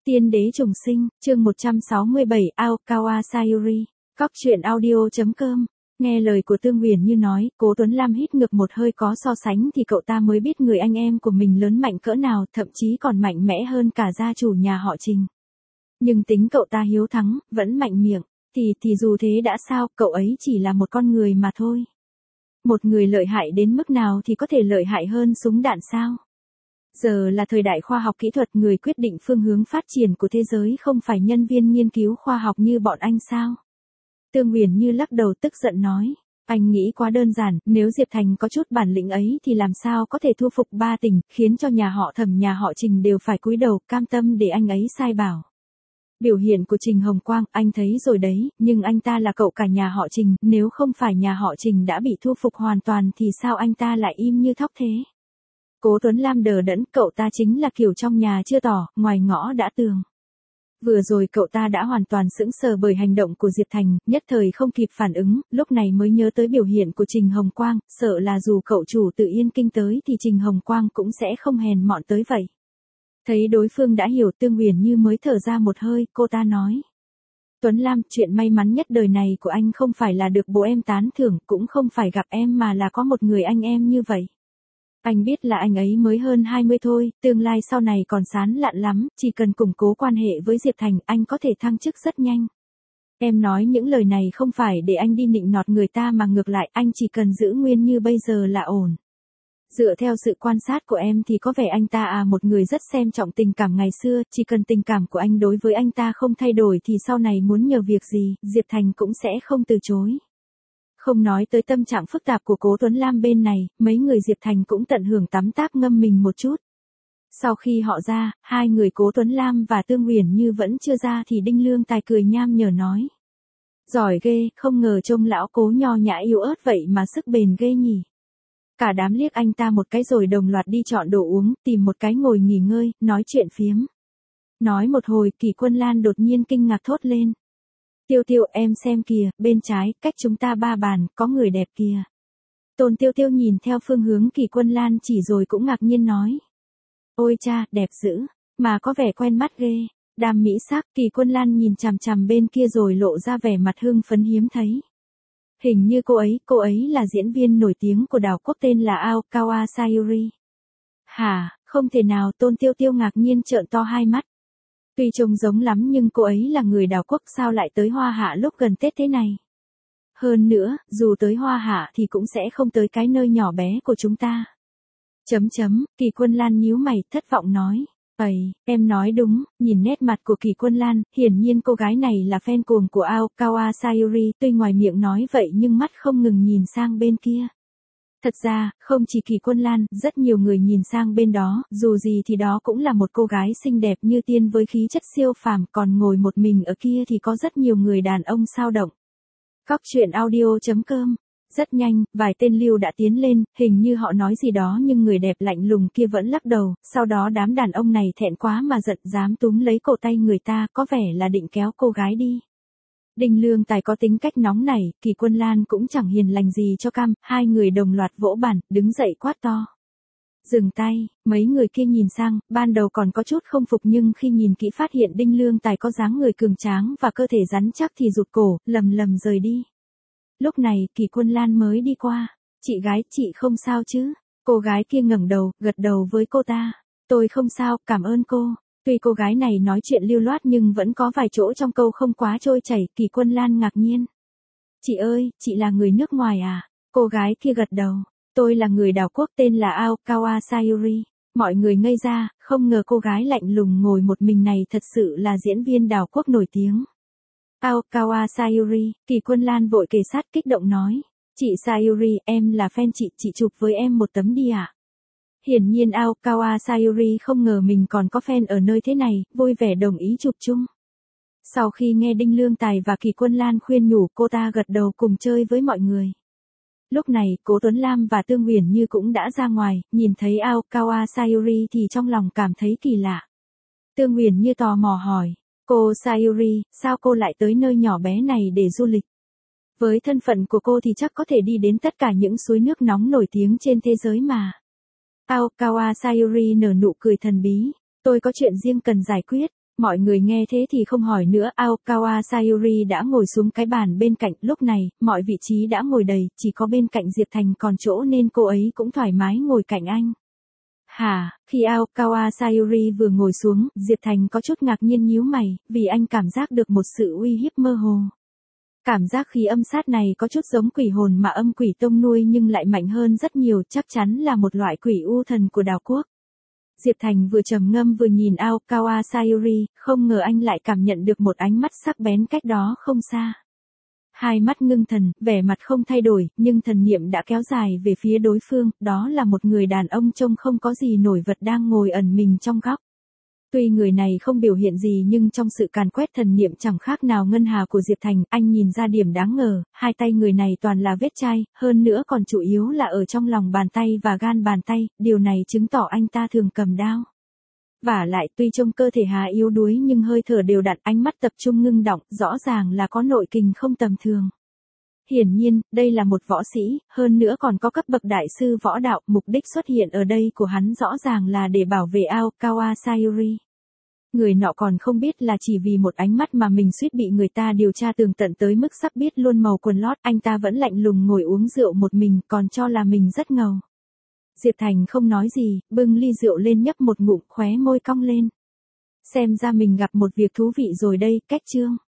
Tiên đế trùng sinh, chương 167, Aokawa Sayuri, Cóc truyện audio.com. Nghe lời của Tương Huyền Như nói, Cố Tuấn Lam hít ngược một hơi, có so sánh thì cậu ta mới biết người anh em của mình lớn mạnh cỡ nào, thậm chí còn mạnh mẽ hơn cả gia chủ nhà họ Trình. Nhưng tính cậu ta hiếu thắng, vẫn mạnh miệng, thì dù thế đã sao, cậu ấy chỉ là một con người mà thôi. Một người lợi hại đến mức nào thì có thể lợi hại hơn súng đạn sao? Giờ là thời đại khoa học kỹ thuật, người quyết định phương hướng phát triển của thế giới không phải nhân viên nghiên cứu khoa học như bọn anh sao? Tương Huyền Như lắc đầu tức giận nói, anh nghĩ quá đơn giản, nếu Diệp Thành có chút bản lĩnh ấy thì làm sao có thể thu phục ba tỉnh, khiến cho nhà họ Thẩm nhà họ Trình đều phải cúi đầu, cam tâm để anh ấy sai bảo. Biểu hiện của Trình Hồng Quang, anh thấy rồi đấy, nhưng anh ta là cậu cả nhà họ Trình, nếu không phải nhà họ Trình đã bị thu phục hoàn toàn thì sao anh ta lại im như thóc thế? Cố Tuấn Lam đờ đẫn, cậu ta chính là kiểu trong nhà chưa tỏ, ngoài ngõ đã tường. Vừa rồi cậu ta đã hoàn toàn sững sờ bởi hành động của Diệp Thành, nhất thời không kịp phản ứng, lúc này mới nhớ tới biểu hiện của Trình Hồng Quang, sợ là dù cậu chủ tự Yên Kinh tới thì Trình Hồng Quang cũng sẽ không hèn mọn tới vậy. Thấy đối phương đã hiểu, Tương Huyền Như mới thở ra một hơi, cô ta nói. Tuấn Lam, chuyện may mắn nhất đời này của anh không phải là được bố em tán thưởng, cũng không phải gặp em mà là có một người anh em như vậy. Anh biết là anh ấy mới hơn 20 thôi, tương lai sau này còn sáng lạn lắm, chỉ cần củng cố quan hệ với Diệp Thành, anh có thể thăng chức rất nhanh. Em nói những lời này không phải để anh đi nịnh nọt người ta mà ngược lại, anh chỉ cần giữ nguyên như bây giờ là ổn. Dựa theo sự quan sát của em thì có vẻ anh ta một người rất xem trọng tình cảm ngày xưa, chỉ cần tình cảm của anh đối với anh ta không thay đổi thì sau này muốn nhờ việc gì, Diệp Thành cũng sẽ không từ chối. Không nói tới tâm trạng phức tạp của Cố Tuấn Lam bên này, mấy người Diệp Thành cũng tận hưởng tắm táp ngâm mình một chút. Sau khi họ ra, hai người Cố Tuấn Lam và Tương Huyền Như vẫn chưa ra thì Đinh Lương Tài cười nham nhở nói. Giỏi ghê, không ngờ trông lão Cố nho nhã yếu ớt vậy mà sức bền ghê nhỉ. Cả đám liếc anh ta một cái rồi đồng loạt đi chọn đồ uống, tìm một cái ngồi nghỉ ngơi, nói chuyện phiếm. Nói một hồi, Kỳ Quân Lan đột nhiên kinh ngạc thốt lên. Tiêu Tiêu, em xem kìa, bên trái, cách chúng ta 3 bàn, có người đẹp kìa. Tôn Tiêu Tiêu nhìn theo phương hướng Kỳ Quân Lan chỉ rồi cũng ngạc nhiên nói. Ôi cha, đẹp dữ, mà có vẻ quen mắt ghê. Đam mỹ sắc, Kỳ Quân Lan nhìn chằm chằm bên kia rồi lộ ra vẻ mặt hưng phấn hiếm thấy. Hình như cô ấy là diễn viên nổi tiếng của đảo quốc tên là Aokawa Sayuri. Hả, không thể nào, Tôn Tiêu Tiêu ngạc nhiên trợn to hai mắt. Tuy trông giống lắm nhưng cô ấy là người đảo quốc, sao lại tới Hoa Hạ lúc gần Tết thế này? Hơn nữa, dù tới Hoa Hạ thì cũng sẽ không tới cái nơi nhỏ bé của chúng ta. Kỳ Quân Lan nhíu mày, thất vọng nói. Em nói đúng, nhìn nét mặt của Kỳ Quân Lan, hiển nhiên cô gái này là fan cuồng của Aokawa Sayuri, tuy ngoài miệng nói vậy nhưng mắt không ngừng nhìn sang bên kia. Thật ra, không chỉ Kỳ Quân Lan, rất nhiều người nhìn sang bên đó, dù gì thì đó cũng là một cô gái xinh đẹp như tiên với khí chất siêu phàm, còn ngồi một mình ở kia thì có rất nhiều người đàn ông sao động. Cóc truyện audio.com. Rất nhanh, vài tên lưu đã tiến lên, hình như họ nói gì đó nhưng người đẹp lạnh lùng kia vẫn lắc đầu, sau đó đám đàn ông này thẹn quá mà giận dám túm lấy cổ tay người ta, có vẻ là định kéo cô gái đi. Đinh Lương Tài có tính cách nóng nảy, Kỳ Quân Lan cũng chẳng hiền lành gì cho cam, hai người đồng loạt vỗ bàn, đứng dậy quát to. Dừng tay, mấy người kia nhìn sang, ban đầu còn có chút không phục nhưng khi nhìn kỹ phát hiện Đinh Lương Tài có dáng người cường tráng và cơ thể rắn chắc thì rụt cổ, lầm rời đi. Lúc này, Kỳ Quân Lan mới đi qua. Chị gái, chị không sao chứ? Cô gái kia ngẩng đầu, gật đầu với cô ta. Tôi không sao, cảm ơn cô. Tuy cô gái này nói chuyện lưu loát nhưng vẫn có vài chỗ trong câu không quá trôi chảy, Kỳ Quân Lan ngạc nhiên. Chị ơi, chị là người nước ngoài à? Cô gái kia gật đầu. Tôi là người đảo quốc tên là Aokawa Sayuri. Mọi người ngây ra, không ngờ cô gái lạnh lùng ngồi một mình này thật sự là diễn viên đảo quốc nổi tiếng. Aokawa Sayuri, Kỳ Quân Lan vội kề sát kích động nói. Chị Sayuri, em là fan chị chụp với em một tấm đi ạ. Hiển nhiên Aokawa Sayuri không ngờ mình còn có fan ở nơi thế này, vui vẻ đồng ý chụp chung. Sau khi nghe Đinh Lương Tài và Kỳ Quân Lan khuyên nhủ, cô ta gật đầu cùng chơi với mọi người. Lúc này, Cố Tuấn Lam và Tương Huyền Như cũng đã ra ngoài, nhìn thấy Aokawa Sayuri thì trong lòng cảm thấy kỳ lạ. Tương Huyền Như tò mò hỏi. Cô Sayuri, sao cô lại tới nơi nhỏ bé này để du lịch? Với thân phận của cô thì chắc có thể đi đến tất cả những suối nước nóng nổi tiếng trên thế giới mà. Aokawa Sayuri nở nụ cười thần bí. Tôi có chuyện riêng cần giải quyết. Mọi người nghe thế thì không hỏi nữa, Aokawa Sayuri đã ngồi xuống cái bàn bên cạnh, lúc này, mọi vị trí đã ngồi đầy, chỉ có bên cạnh Diệp Thành còn chỗ nên cô ấy cũng thoải mái ngồi cạnh anh. Hả, khi Aokawa Sayuri vừa ngồi xuống, Diệp Thành có chút ngạc nhiên nhíu mày, vì anh cảm giác được một sự uy hiếp mơ hồ. Cảm giác khí âm sát này có chút giống quỷ hồn mà âm quỷ tông nuôi nhưng lại mạnh hơn rất nhiều, chắc chắn là một loại quỷ u thần của đảo quốc. Diệp Thành vừa trầm ngâm vừa nhìn Aokawa Sayuri, không ngờ anh lại cảm nhận được một ánh mắt sắc bén cách đó không xa. Hai mắt ngưng thần, vẻ mặt không thay đổi, nhưng thần niệm đã kéo dài về phía đối phương, đó là một người đàn ông trông không có gì nổi bật đang ngồi ẩn mình trong góc. Tuy người này không biểu hiện gì nhưng trong sự càn quét thần niệm chẳng khác nào ngân hà của Diệp Thành, anh nhìn ra điểm đáng ngờ, hai tay người này toàn là vết chai, hơn nữa còn chủ yếu là ở trong lòng bàn tay và gan bàn tay, điều này chứng tỏ anh ta thường cầm đao. Vả lại tuy trông cơ thể hà yếu đuối nhưng hơi thở đều đặn, ánh mắt tập trung ngưng động, rõ ràng là có nội kình không tầm thường. Hiển nhiên, đây là một võ sĩ, hơn nữa còn có cấp bậc đại sư võ đạo, mục đích xuất hiện ở đây của hắn rõ ràng là để bảo vệ Aokawa Sayuri. Người nọ còn không biết là chỉ vì một ánh mắt mà mình suýt bị người ta điều tra tường tận tới mức sắp biết luôn màu quần lót, anh ta vẫn lạnh lùng ngồi uống rượu một mình, còn cho là mình rất ngầu. Diệp Thành không nói gì, bưng ly rượu lên nhấp một ngụm, khóe môi cong lên. Xem ra mình gặp một việc thú vị rồi đây, cách chương.